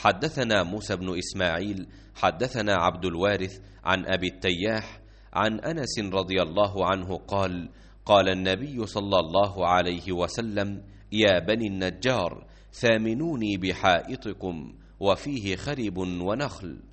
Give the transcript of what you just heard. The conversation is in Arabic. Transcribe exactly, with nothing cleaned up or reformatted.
حدثنا موسى بن إسماعيل حدثنا عبد الوارث عن أبي التياح عن أنس رضي الله عنه قال: قال النبي صلى الله عليه وسلم: يا بني النجار، ثامنوني بحائطكم وفيه خرب ونخل.